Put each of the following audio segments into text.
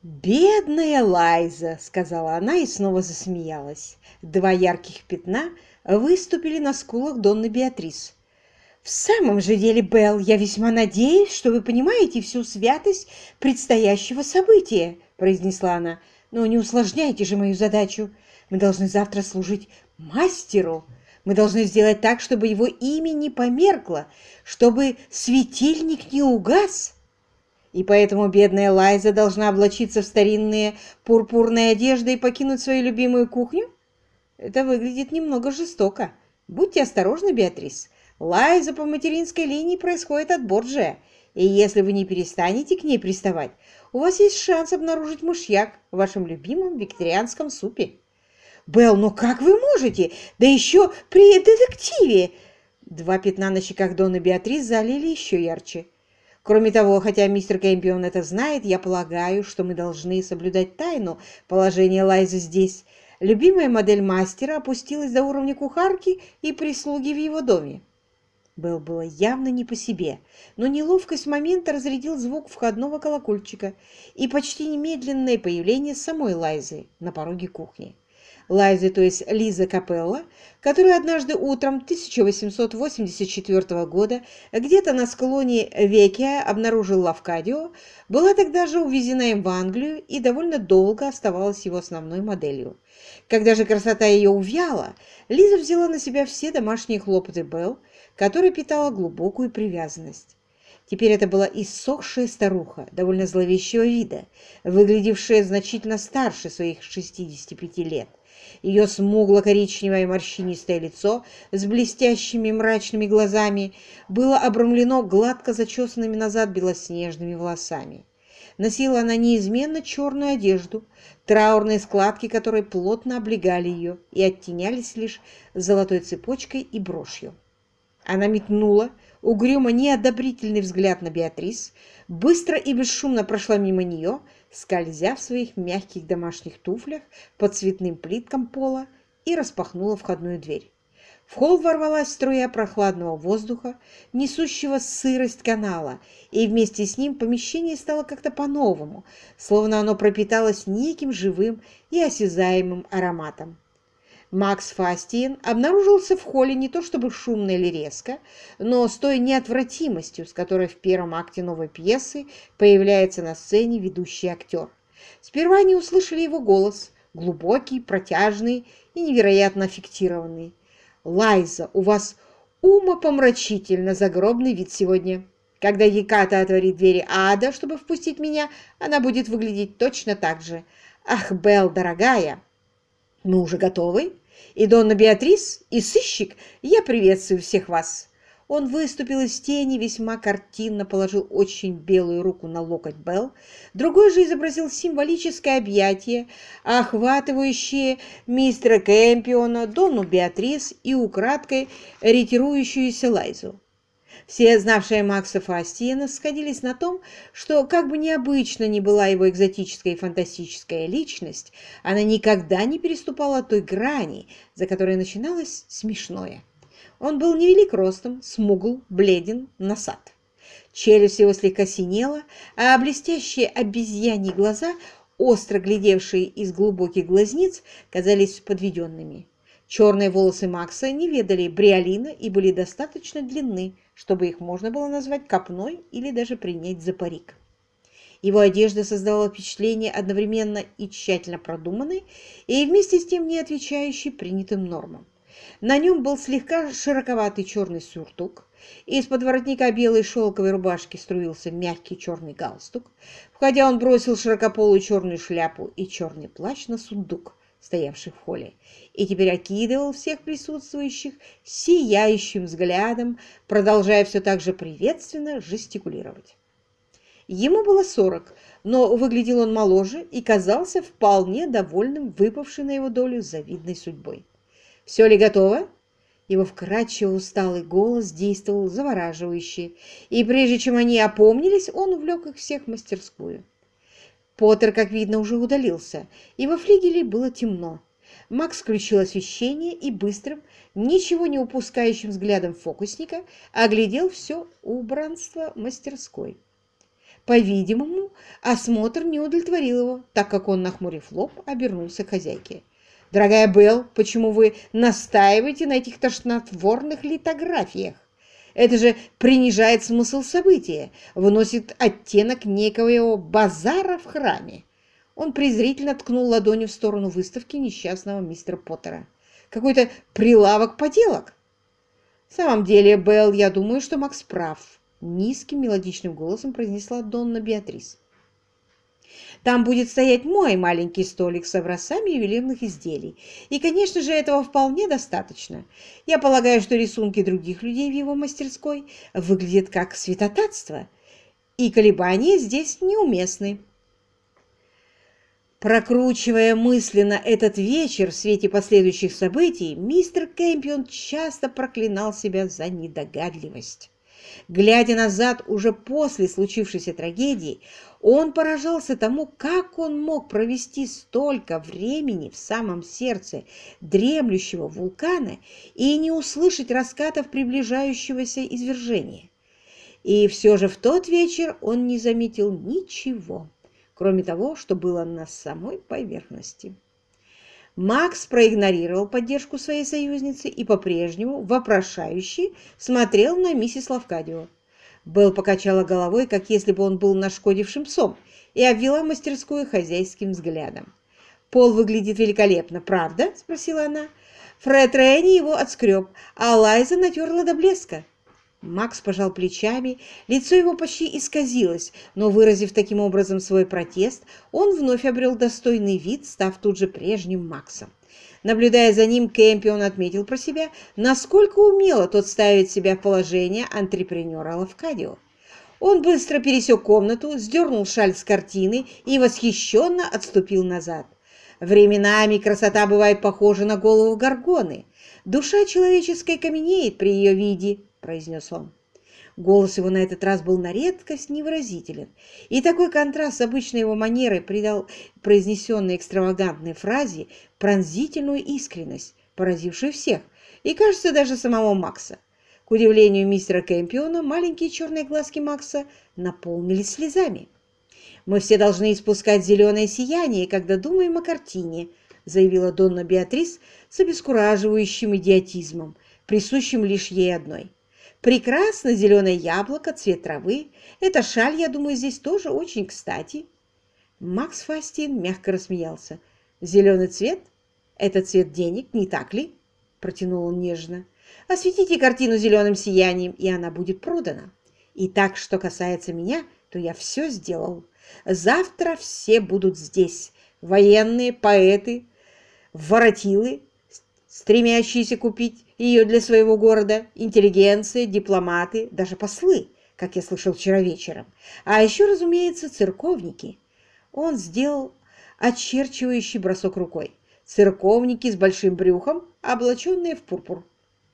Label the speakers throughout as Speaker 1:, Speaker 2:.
Speaker 1: «Бедная Лайза!» — сказала она и снова засмеялась. Два ярких пятна выступили на скулах Донны Беатрис. «В самом же деле, Белл, я весьма надеюсь, что вы понимаете всю святость предстоящего события», — произнесла она. «Но не усложняйте же мою задачу. Мы должны завтра служить мастеру. Мы должны сделать так, чтобы его имя не померкло, чтобы светильник не угас. И поэтому бедная Лайза должна облачиться в старинные пурпурные одежды и покинуть свою любимую кухню? Это выглядит немного жестоко. Будьте осторожны, Беатрис. Лайза по материнской линии происходит от Борджиа, и если вы не перестанете к ней приставать, у вас есть шанс обнаружить мышьяк в вашем любимом викторианском супе. Белл, ну как вы можете? Да еще при детективе! Два пятна на щеках Донны Беатрис залили еще ярче. Кроме того, хотя мистер Кэмпион это знает, я полагаю, что мы должны соблюдать тайну положения Лайзы здесь. Любимая модель мастера опустилась до уровня кухарки и прислуги в его доме. Белл было явно не по себе, но неловкость момента разрядил звук входного колокольчика и почти немедленное появление самой Лайзы на пороге кухни. Лайзы, то есть Лиза Капелла, которую однажды утром 1884 года где-то на склоне Векия обнаружил Лавкадио, была тогда же увезена им в Англию и довольно долго оставалась его основной моделью. Когда же красота ее увяла, Лиза взяла на себя все домашние хлопоты Белл, которой питала глубокую привязанность. Теперь это была иссохшая старуха, довольно зловещего вида, выглядевшая значительно старше своих 65 лет. Ее смугло-коричневое морщинистое лицо с блестящими мрачными глазами было обрамлено гладко зачесанными назад белоснежными волосами. Носила она неизменно черную одежду, траурные складки которой плотно облегали ее и оттенялись лишь золотой цепочкой и брошью. Она метнула угрюмо неодобрительный взгляд на Беатрис, быстро и бесшумно прошла мимо нее, скользя в своих мягких домашних туфлях по цветным плиткам пола, и распахнула входную дверь. В холл ворвалась струя прохладного воздуха, несущего сырость канала, и вместе с ним помещение стало как-то по-новому, словно оно пропиталось неким живым и осязаемым ароматом. Макс Фастиен обнаружился в холле не то чтобы шумно или резко, но с той неотвратимостью, с которой в первом акте новой пьесы появляется на сцене ведущий актер. Сперва они услышали его голос, глубокий, протяжный и невероятно аффектированный. «Лайза, у вас умопомрачительно загробный вид сегодня. Когда Геката отворит двери ада, чтобы впустить меня, она будет выглядеть точно так же. Ах, Белл, дорогая, мы уже готовы? И Донна Беатрис, и сыщик, я приветствую всех вас». Он выступил из тени, весьма картинно положил очень белую руку на локоть Белл, другой же изобразил символическое объятие, охватывающее мистера Кэмпиона, Донну Беатрис и украдкой ретирующуюся Лайзу. Все, знавшие Макса Фастиена, сходились на том, что, как бы необычно ни была его экзотическая и фантастическая личность, она никогда не переступала той грани, за которой начиналось смешное. Он был невелик ростом, смугл, бледен, носат. Челюсть его слегка синела, а блестящие обезьяньи глаза, остро глядевшие из глубоких глазниц, казались подведенными. Черные волосы Макса не ведали бриолина и были достаточно длинны, чтобы их можно было назвать копной или даже принять за парик. Его одежда создавала впечатление одновременно и тщательно продуманной, и вместе с тем не отвечающей принятым нормам. На нем был слегка широковатый черный сюртук, из-под воротника белой шелковой рубашки струился мягкий черный галстук. Входя, он бросил широкополую черную шляпу и черный плащ на сундук, стоявший в холле, и теперь окидывал всех присутствующих сияющим взглядом, продолжая все так же приветственно жестикулировать. Ему было 40, но выглядел он моложе и казался вполне довольным выпавшей на его долю завидной судьбой. «Все ли готово?» Его вкрадчиво усталый голос действовал завораживающе, и прежде чем они опомнились, он увлек их всех в мастерскую. Поттер, как видно, уже удалился, и во флигеле было темно. Макс включил освещение и быстрым, ничего не упускающим взглядом фокусника оглядел все убранство мастерской. По-видимому, осмотр не удовлетворил его, так как он, нахмурив лоб, обернулся к хозяйке. «Дорогая Белл, почему вы настаиваете на этих тошнотворных литографиях? Это же принижает смысл события, выносит оттенок некоего базара в храме». Он презрительно ткнул ладонью в сторону выставки несчастного мистера Поттера. «Какой-то прилавок поделок!» «В самом деле, Белл, я думаю, что Макс прав», — низким мелодичным голосом произнесла Донна Беатрис. «Там будет стоять мой маленький столик с образцами ювелирных изделий. И, конечно же, этого вполне достаточно. Я полагаю, что рисунки других людей в его мастерской выглядят как святотатство, и колебания здесь неуместны». Прокручивая мысленно этот вечер в свете последующих событий, мистер Кэмпион часто проклинал себя за недогадливость. Глядя назад уже после случившейся трагедии, он поражался тому, как он мог провести столько времени в самом сердце дремлющего вулкана и не услышать раскатов приближающегося извержения. И все же в тот вечер он не заметил ничего, кроме того, что было на самой поверхности. Макс проигнорировал поддержку своей союзницы и по-прежнему вопрошающе смотрел на миссис Лавкадио. Белл покачала головой, как если бы он был нашкодившим псом, и обвела мастерскую хозяйским взглядом. «Пол выглядит великолепно, правда?» – спросила она. «Фред Ренни его отскреб, а Лайза натерла до блеска». Макс пожал плечами, лицо его почти исказилось, но, выразив таким образом свой протест, он вновь обрел достойный вид, став тут же прежним Максом. Наблюдая за ним, Кэмпион отметил про себя, насколько умело тот ставит себя в положение антрепренера Лавкадио. Он быстро пересек комнату, сдернул шаль с картины и восхищенно отступил назад. Временами красота бывает похожа на голову горгоны. Душа человеческая каменеет при ее виде, произнес он. Голос его на этот раз был на редкость невыразителен, и такой контраст с обычной его манерой придал произнесенной экстравагантной фразе пронзительную искренность, поразившую всех, и, кажется, даже самого Макса. К удивлению мистера Кэмпиона, маленькие черные глазки Макса наполнились слезами. «Мы все должны испускать зеленое сияние, когда думаем о картине», заявила Донна Беатрис с обескураживающим идиотизмом, присущим лишь ей одной. «Прекрасно зеленое яблоко, цвет травы. Эта шаль, я думаю, здесь тоже очень кстати». Макс Фастин мягко рассмеялся. «Зеленый цвет? Это цвет денег, не так ли?» Протянул он нежно. «Осветите картину зеленым сиянием, и она будет продана. И так, что касается меня, то я все сделал. Завтра все будут здесь. Военные, поэты, воротилы, стремящиеся купить ее для своего города, интеллигенция, дипломаты, даже послы, как я слышал вчера вечером. А еще, разумеется, церковники». Он сделал очерчивающий бросок рукой. «Церковники с большим брюхом, облаченные в пурпур».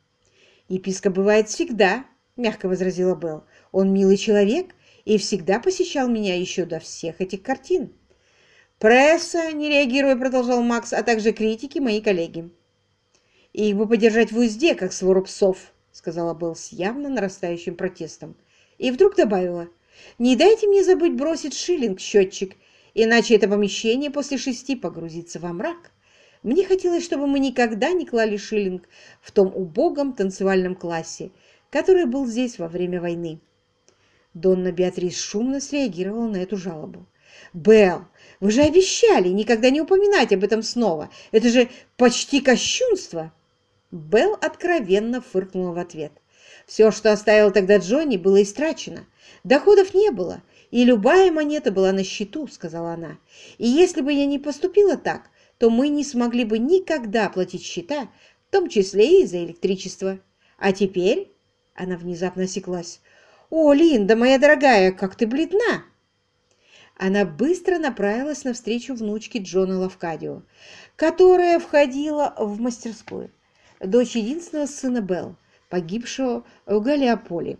Speaker 1: «Епископ бывает всегда», — мягко возразила Белл. «Он милый человек и всегда посещал меня еще до всех этих картин». «Пресса, не реагируя, продолжал Макс, а также критики, мои коллеги». «Их бы подержать в узде, как свору псов», — сказала Белл с явно нарастающим протестом. И вдруг добавила: «Не дайте мне забыть бросить шиллинг в счетчик, иначе это помещение после 6 погрузится во мрак. Мне хотелось, чтобы мы никогда не клали шиллинг в том убогом танцевальном классе, который был здесь во время войны». Донна Беатрис шумно среагировала на эту жалобу. «Белл, вы же обещали никогда не упоминать об этом снова. Это же почти кощунство!» Белл откровенно фыркнула в ответ. «Все, что оставил тогда Джонни, было истрачено. Доходов не было, и любая монета была на счету», — сказала она. «И если бы я не поступила так, то мы не смогли бы никогда оплатить счета, в том числе и за электричество. А теперь...» — она внезапно осеклась. «О, Линда, моя дорогая, как ты бледна!» Она быстро направилась навстречу внучке Джона Лавкадио, которая входила в мастерскую, дочь единственного сына Белл, погибшего в Галлиополе.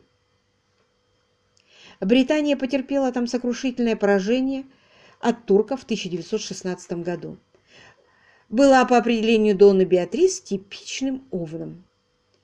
Speaker 1: Британия потерпела там сокрушительное поражение от турков в 1916 году. Была по определению Донны Беатрис типичным овном.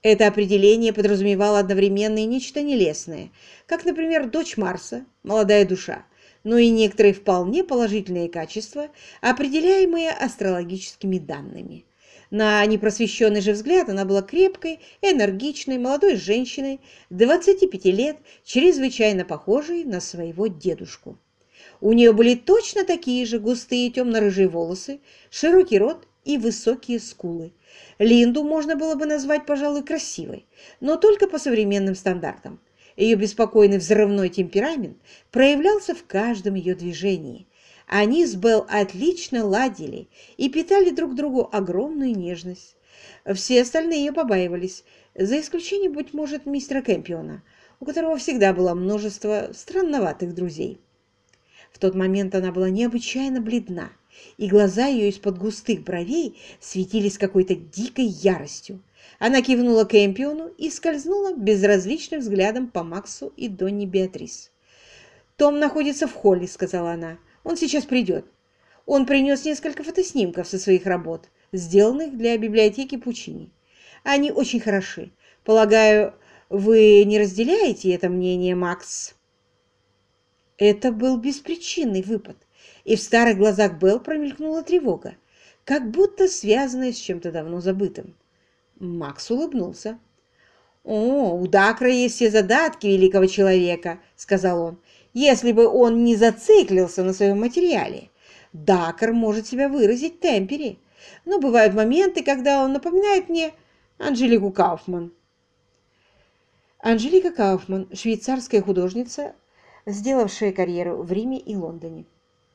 Speaker 1: Это определение подразумевало одновременно и нечто нелестное, как, например, дочь Марса, молодая душа, но и некоторые вполне положительные качества, определяемые астрологическими данными. На непросвещенный же взгляд она была крепкой, энергичной, молодой женщиной, 25 лет, чрезвычайно похожей на своего дедушку. У нее были точно такие же густые темно-рыжие волосы, широкий рот и высокие скулы. Линду можно было бы назвать, пожалуй, красивой, но только по современным стандартам. Ее беспокойный взрывной темперамент проявлялся в каждом ее движении. Они с Белл отлично ладили и питали друг другу огромную нежность. Все остальные ее побаивались, за исключением, быть может, мистера Кэмпиона, у которого всегда было множество странноватых друзей. В тот момент она была необычайно бледна, и глаза ее из-под густых бровей светились какой-то дикой яростью. Она кивнула Кэмпиону и скользнула безразличным взглядом по Максу и Донни Беатрис. «Том находится в холле», — сказала она. «Он сейчас придет. Он принес несколько фотоснимков со своих работ, сделанных для библиотеки Пучини. Они очень хороши. Полагаю, вы не разделяете это мнение, Макс?» Это был беспричинный выпад, и в старых глазах Белл промелькнула тревога, как будто связанная с чем-то давно забытым. Макс улыбнулся. «О, у Дакра есть все задатки великого человека», — сказал он. «Если бы он не зациклился на своем материале, Дакр может себя выразить в темпере. Но бывают моменты, когда он напоминает мне Анжелику Кауфман». Анжелика Кауфман, швейцарская художница, сделавшая карьеру в Риме и Лондоне.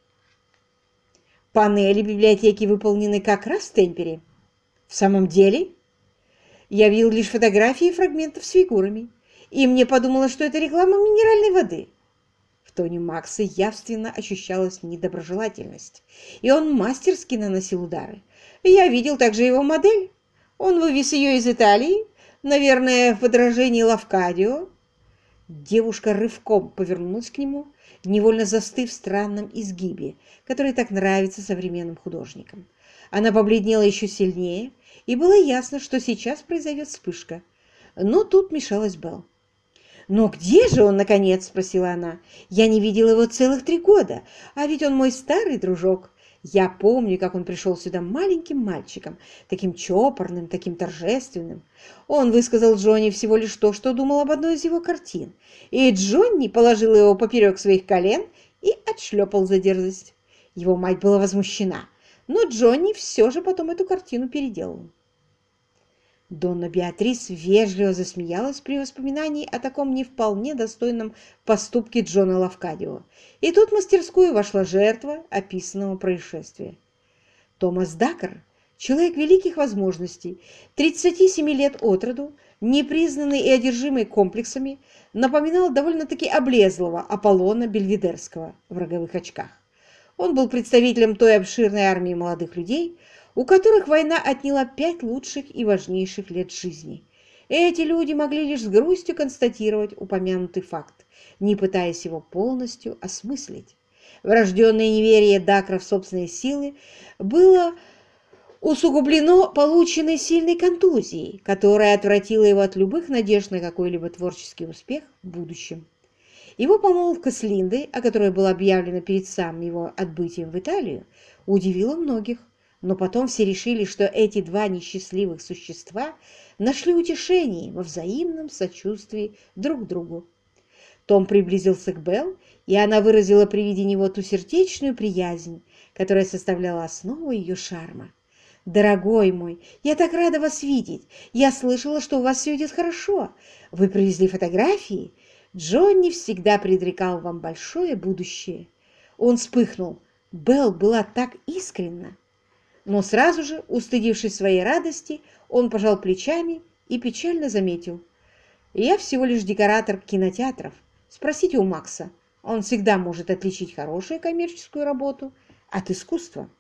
Speaker 1: «Панели библиотеки выполнены как раз в темпере». «В самом деле?» «Я видел лишь фотографии фрагментов с фигурами, и мне подумалось, что это реклама минеральной воды». В тоне Макса явственно ощущалась недоброжелательность, и он мастерски наносил удары. «Я видел также его модель. Он вывез ее из Италии, наверное, в подражении Лавкадио». Девушка рывком повернулась к нему, невольно застыв в странном изгибе, который так нравится современным художникам. Она побледнела еще сильнее, и было ясно, что сейчас произойдет вспышка. Но тут мешалась Белл. «Но где же он, наконец?» – спросила она. «Я не видела его целых 3 года, а ведь он мой старый дружок. Я помню, как он пришел сюда маленьким мальчиком, таким чопорным, таким торжественным. Он высказал Джонни всего лишь то, что думал об одной из его картин, и Джонни положил его поперек своих колен и отшлепал за дерзость. Его мать была возмущена, но Джонни все же потом эту картину переделал». Донна Беатрис вежливо засмеялась при воспоминании о таком не вполне достойном поступке Джона Лавкадио, и тут в мастерскую вошла жертва описанного происшествия. Томас Дакр, человек великих возможностей, 37 лет от роду, непризнанный и одержимый комплексами, напоминал довольно-таки облезлого Аполлона Бельведерского в роговых очках. Он был представителем той обширной армии молодых людей, у которых война отняла 5 лучших и важнейших лет жизни. Эти люди могли лишь с грустью констатировать упомянутый факт, не пытаясь его полностью осмыслить. Врожденное неверие Дакра в собственные силы было усугублено полученной сильной контузией, которая отвратила его от любых надежд на какой-либо творческий успех в будущем. Его помолвка с Линдой, о которой было объявлено перед самым его отбытием в Италию, удивила многих. Но потом все решили, что эти 2 несчастливых существа нашли утешение во взаимном сочувствии друг к другу. Том приблизился к Белл, и она выразила при виде него ту сердечную приязнь, которая составляла основу ее шарма. «Дорогой мой, я так рада вас видеть. Я слышала, что у вас все идет хорошо. Вы привезли фотографии. Джонни всегда предрекал вам большое будущее». Он вспыхнул. Белл была так искренна. Но сразу же, устыдившись своей радости, он пожал плечами и печально заметил: «Я всего лишь декоратор кинотеатров. Спросите у Макса. Он всегда может отличить хорошую коммерческую работу от искусства».